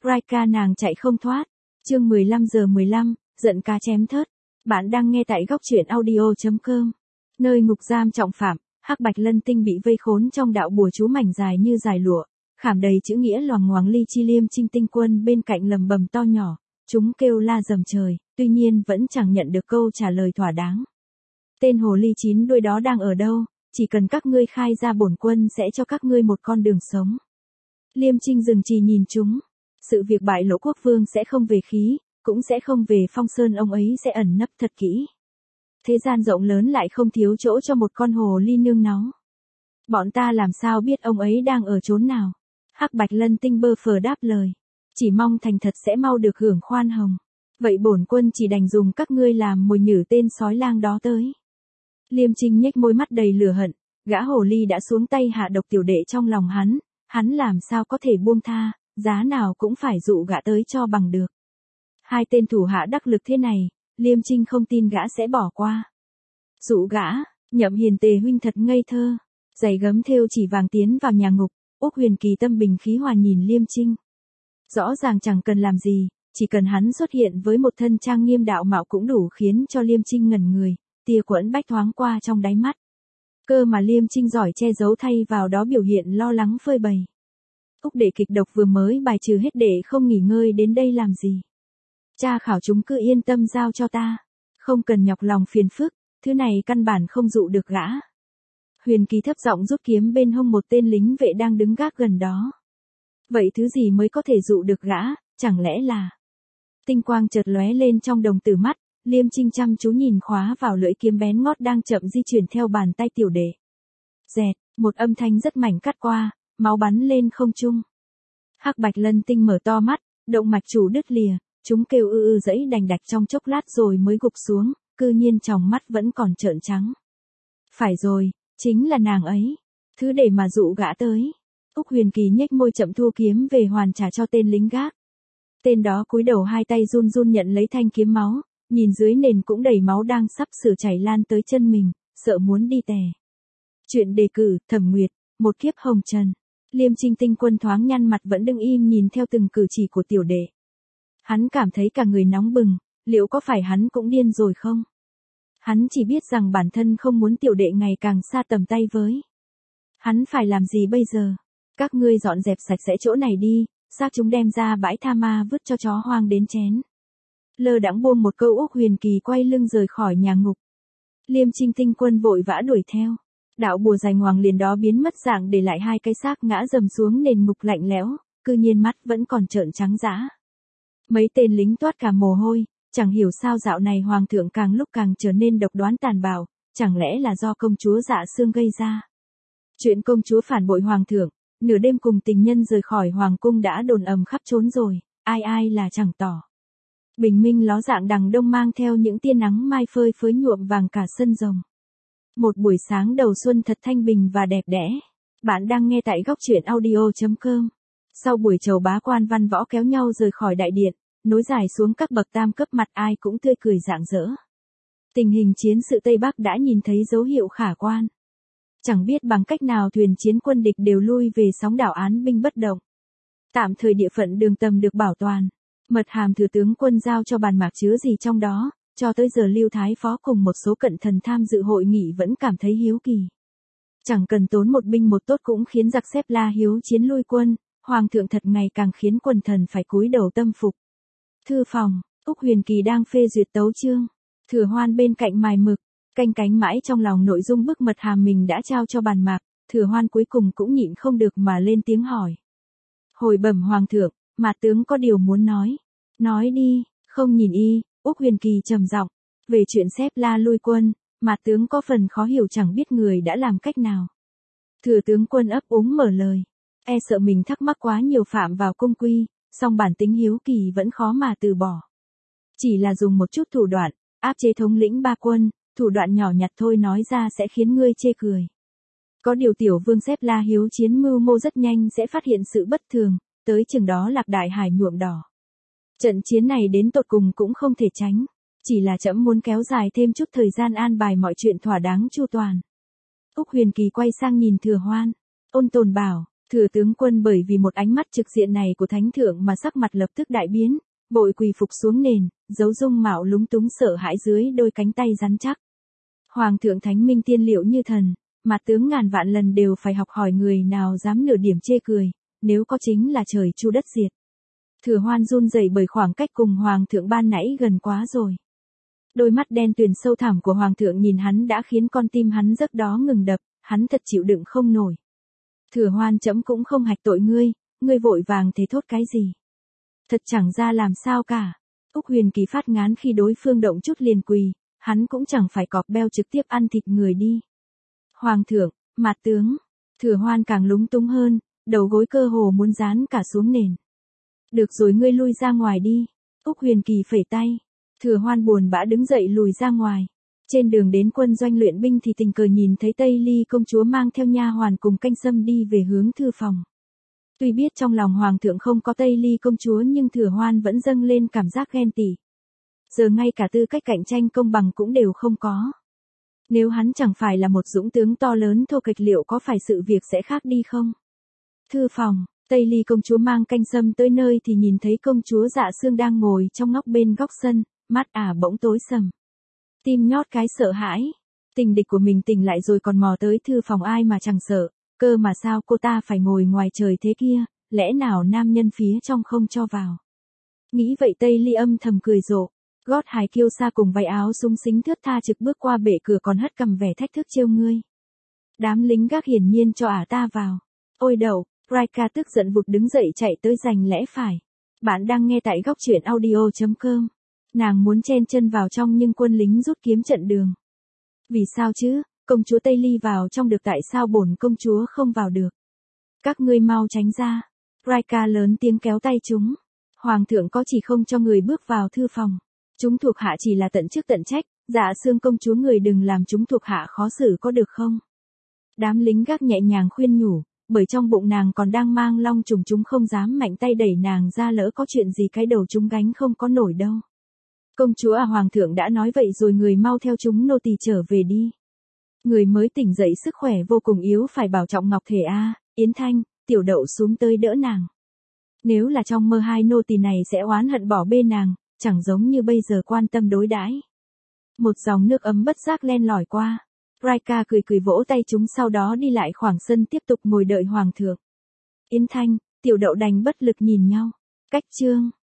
Raika nàng chạy không thoát. Chương 15:15, giận cá chém thớt. Bạn đang nghe tại góc truyện audio.com. Nơi ngục giam trọng phạm, Hắc Bạch Lân Tinh bị vây khốn trong đạo bùa chú mảnh dài như dài lụa, khảm đầy chữ nghĩa loằng ngoằng. Ly Chi Liêm Trinh Tinh Quân bên cạnh lầm bầm to nhỏ, chúng kêu la dầm trời, tuy nhiên vẫn chẳng nhận được câu trả lời thỏa đáng. Tên hồ ly chín đuôi đó đang ở đâu? Chỉ cần các ngươi khai ra bổn quân sẽ cho các ngươi một con đường sống. Liêm Trinh dừng trì nhìn chúng. Sự việc bại lộ quốc vương sẽ không về khí, cũng sẽ không về Phong Sơn, ông ấy sẽ ẩn nấp thật kỹ. Thế gian rộng lớn lại không thiếu chỗ cho một con hồ ly nương náu. Bọn ta làm sao biết ông ấy đang ở chốn nào? Hắc Bạch Lân Tinh bơ phờ đáp lời. Chỉ mong thành thật sẽ mau được hưởng khoan hồng. Vậy bổn quân chỉ đành dùng các ngươi làm mồi nhử tên sói lang đó tới. Liêm Trinh nhếch môi mắt đầy lửa hận, gã hồ ly đã xuống tay hạ độc tiểu đệ trong lòng hắn làm sao có thể buông tha, giá nào cũng phải dụ gã tới cho bằng được. Hai tên thủ hạ đắc lực thế này, Liêm Trinh không tin gã sẽ bỏ qua. Dụ gã, Nhậm Hiền Tề huynh thật ngây thơ. Giày gấm thêu chỉ vàng tiến vào nhà ngục, Úc Huyền Kỳ tâm bình khí hòa nhìn Liêm Trinh. Rõ ràng chẳng cần làm gì, chỉ cần hắn xuất hiện với một thân trang nghiêm đạo mạo cũng đủ khiến cho Liêm Trinh ngẩn người, tia quẫn bách thoáng qua trong đáy mắt. Cơ mà Liêm Trinh giỏi che giấu thay vào đó biểu hiện lo lắng phơi bày. Úc đệ kịch độc vừa mới bài trừ hết đệ không nghỉ ngơi đến đây làm gì. Cha khảo chúng cứ yên tâm giao cho ta, không cần nhọc lòng phiền phức, thứ này căn bản không dụ được gã. Huyền Kỳ thấp giọng rút kiếm bên hông một tên lính vệ đang đứng gác gần đó. Vậy thứ gì mới có thể dụ được gã, chẳng lẽ là... Tinh quang chợt lóe lên trong đồng tử mắt, Liêm Trinh chăm chú nhìn khóa vào lưỡi kiếm bén ngót đang chậm di chuyển theo bàn tay tiểu đệ. Dẹt, một âm thanh rất mảnh cắt qua, máu bắn lên không trung. Hắc Bạch Lân Tinh mở to mắt, động mạch chủ đứt lìa, chúng kêu dẫy đành đạch trong chốc lát rồi mới gục xuống, cư nhiên tròng mắt vẫn còn trợn trắng. Phải rồi, chính là nàng ấy, thứ để mà dụ gã tới. Úc Huyền Kỳ nhếch môi chậm thu kiếm về hoàn trả cho tên lính gác. Tên đó cúi đầu hai tay run run nhận lấy thanh kiếm máu, nhìn dưới nền cũng đầy máu đang sắp sửa chảy lan tới chân mình, sợ muốn đi tè. Chuyện đề cử, Thẩm Nguyệt, một kiếp hồng trần. Liêm Trinh Tinh Quân thoáng nhăn mặt vẫn đứng im nhìn theo từng cử chỉ của tiểu đệ. Hắn cảm thấy cả người nóng bừng, liệu có phải hắn cũng điên rồi không? Hắn chỉ biết rằng bản thân không muốn tiểu đệ ngày càng xa tầm tay với. Hắn phải làm gì bây giờ? Các ngươi dọn dẹp sạch sẽ chỗ này đi, xác chúng đem ra bãi tha ma vứt cho chó hoang đến chén. Lơ đãng buông một câu, Úc Huyền Kỳ quay lưng rời khỏi nhà ngục. Liêm Trinh Tinh Quân vội vã đuổi theo. Đạo bùa dài ngoằng liền đó biến mất dạng để lại hai cái xác ngã dầm xuống nền ngục lạnh lẽo, cư nhiên mắt vẫn còn trợn trắng dã. Mấy tên lính toát cả mồ hôi, chẳng hiểu sao dạo này hoàng thượng càng lúc càng trở nên độc đoán tàn bạo, chẳng lẽ là do công chúa Dạ Sương gây ra. Chuyện công chúa phản bội hoàng thượng, nửa đêm cùng tình nhân rời khỏi hoàng cung đã đồn ầm khắp trốn rồi, ai là chẳng tỏ. Bình minh ló dạng đằng đông mang theo những tia nắng mai phơi phới nhuộm vàng cả sân rồng. Một buổi sáng đầu xuân thật thanh bình và đẹp đẽ. Bạn đang nghe tại góc truyện audio.com. Sau buổi chầu bá quan văn võ kéo nhau rời khỏi đại điện, nối dài xuống các bậc tam cấp, mặt ai cũng tươi cười rạng rỡ. Tình hình chiến sự Tây Bắc đã nhìn thấy dấu hiệu khả quan. Chẳng biết bằng cách nào thuyền chiến quân địch đều lui về sóng đảo án binh bất động. Tạm thời địa phận đường tầm được bảo toàn. Mật hàm thừa tướng quân giao cho bàn mạc chứa gì trong đó, cho tới giờ Lưu Thái Phó cùng một số cận thần tham dự hội nghị vẫn cảm thấy hiếu kỳ. Chẳng cần tốn một binh một tốt cũng khiến giặc xếp la hiếu chiến lui quân, hoàng thượng thật ngày càng khiến quần thần phải cúi đầu tâm phục. Thư phòng, Úc Huyền Kỳ đang phê duyệt tấu chương, Thừa Hoan bên cạnh mài mực, canh cánh mãi trong lòng nội dung bức mật hàm mình đã trao cho bàn mạc, Thừa Hoan cuối cùng cũng nhịn không được mà lên tiếng hỏi. Hồi bẩm hoàng thượng, Mạt tướng có điều muốn nói. Nói đi, không nhìn y. Úc Huyền Kỳ trầm giọng, về chuyện xếp la lui quân, Mạt tướng có phần khó hiểu, chẳng biết người đã làm cách nào. Thừa tướng quân ấp úng mở lời, e sợ mình thắc mắc quá nhiều phạm vào cung quy, song bản tính hiếu kỳ vẫn khó mà từ bỏ. Chỉ là dùng một chút thủ đoạn, áp chế thống lĩnh ba quân, thủ đoạn nhỏ nhặt thôi nói ra sẽ khiến ngươi chê cười. Có điều tiểu vương xếp la hiếu chiến mưu mô rất nhanh sẽ phát hiện sự bất thường, tới chừng đó lạc đại hải nhuộm đỏ. Trận chiến này đến tột cùng cũng không thể tránh, chỉ là trẫm muốn kéo dài thêm chút thời gian an bài mọi chuyện thỏa đáng chu toàn. Úc Huyền Kỳ quay sang nhìn Thừa Hoan, ôn tồn bảo, Thừa tướng quân bởi vì một ánh mắt trực diện này của thánh thượng mà sắc mặt lập tức đại biến, vội quỳ phục xuống nền, giấu dung mạo lúng túng sợ hãi dưới đôi cánh tay rắn chắc. Hoàng thượng thánh minh tiên liệu như thần, mặt tướng ngàn vạn lần đều phải học hỏi người nào dám nửa điểm chê cười, nếu có chính là trời chu đất diệt. Thừa Hoan run rẩy bởi khoảng cách cùng hoàng thượng ban nãy gần quá rồi. Đôi mắt đen tuyền sâu thẳm của hoàng thượng nhìn hắn đã khiến con tim hắn giấc đó ngừng đập, hắn thật chịu đựng không nổi. Thừa Hoan trẫm cũng không hạch tội ngươi vội vàng thế thốt cái gì? Thật chẳng ra làm sao cả. Úc Huyền Kỳ phát ngán khi đối phương động chút liền quỳ, hắn cũng chẳng phải cọp beo trực tiếp ăn thịt người đi. Hoàng thượng, mặt tướng, Thừa Hoan càng lúng túng hơn, đầu gối cơ hồ muốn dán cả xuống nền. Được rồi ngươi lui ra ngoài đi. Úc Huyền Kỳ phẩy tay. Thừa Hoan buồn bã đứng dậy lùi ra ngoài. Trên đường đến quân doanh luyện binh thì tình cờ nhìn thấy Tây Ly công chúa mang theo nha hoàn cùng canh sâm đi về hướng thư phòng. Tuy biết trong lòng hoàng thượng không có Tây Ly công chúa nhưng Thừa Hoan vẫn dâng lên cảm giác ghen tị. Giờ ngay cả tư cách cạnh tranh công bằng cũng đều không có. Nếu hắn chẳng phải là một dũng tướng to lớn thô kịch liệu có phải sự việc sẽ khác đi không? Thư phòng, Tây Ly công chúa mang canh sâm tới nơi thì nhìn thấy công chúa Dạ Sương đang ngồi trong ngóc bên góc sân, mắt bỗng tối sầm. Tim nhót cái sợ hãi. Tình địch của mình tỉnh lại rồi còn mò tới thư phòng ai mà chẳng sợ, cơ mà sao cô ta phải ngồi ngoài trời thế kia, lẽ nào nam nhân phía trong không cho vào. Nghĩ vậy Tây Ly âm thầm cười rộ, gót hài kiêu sa cùng váy áo súng xính thướt tha trực bước qua bệ cửa còn hất cằm vẻ thách thức trêu ngươi. Đám lính gác hiển nhiên cho ta vào. Ôi đậu, Raika tức giận vụt đứng dậy chạy tới giành lẽ phải. Bạn đang nghe tại góc truyện audio.com. Nàng muốn chen chân vào trong nhưng quân lính rút kiếm chặn đường. Vì sao chứ, công chúa Tây Ly vào trong được tại sao bổn công chúa không vào được? Các ngươi mau tránh ra. Raika lớn tiếng kéo tay chúng. Hoàng thượng có chỉ không cho người bước vào thư phòng. Chúng thuộc hạ chỉ là tận chức tận trách, Dạ Sương công chúa người đừng làm chúng thuộc hạ khó xử có được không? Đám lính gác nhẹ nhàng khuyên nhủ, bởi trong bụng nàng còn đang mang long trùng chúng không dám mạnh tay đẩy nàng ra lỡ có chuyện gì cái đầu chúng gánh không có nổi đâu. Công chúa hoàng thượng đã nói vậy rồi người mau theo chúng nô tỳ trở về đi. Người mới tỉnh dậy sức khỏe vô cùng yếu phải bảo trọng ngọc thể Yến Thanh, Tiểu Đậu xuống tới đỡ nàng. Nếu là trong mơ hai nô tỳ này sẽ oán hận bỏ bê nàng, chẳng giống như bây giờ quan tâm đối đãi. Một dòng nước ấm bất giác len lỏi qua. Raika cười vỗ tay chúng sau đó đi lại khoảng sân tiếp tục ngồi đợi hoàng thượng. Yến Thanh, Tiểu Đậu đành bất lực nhìn nhau. Cách chương.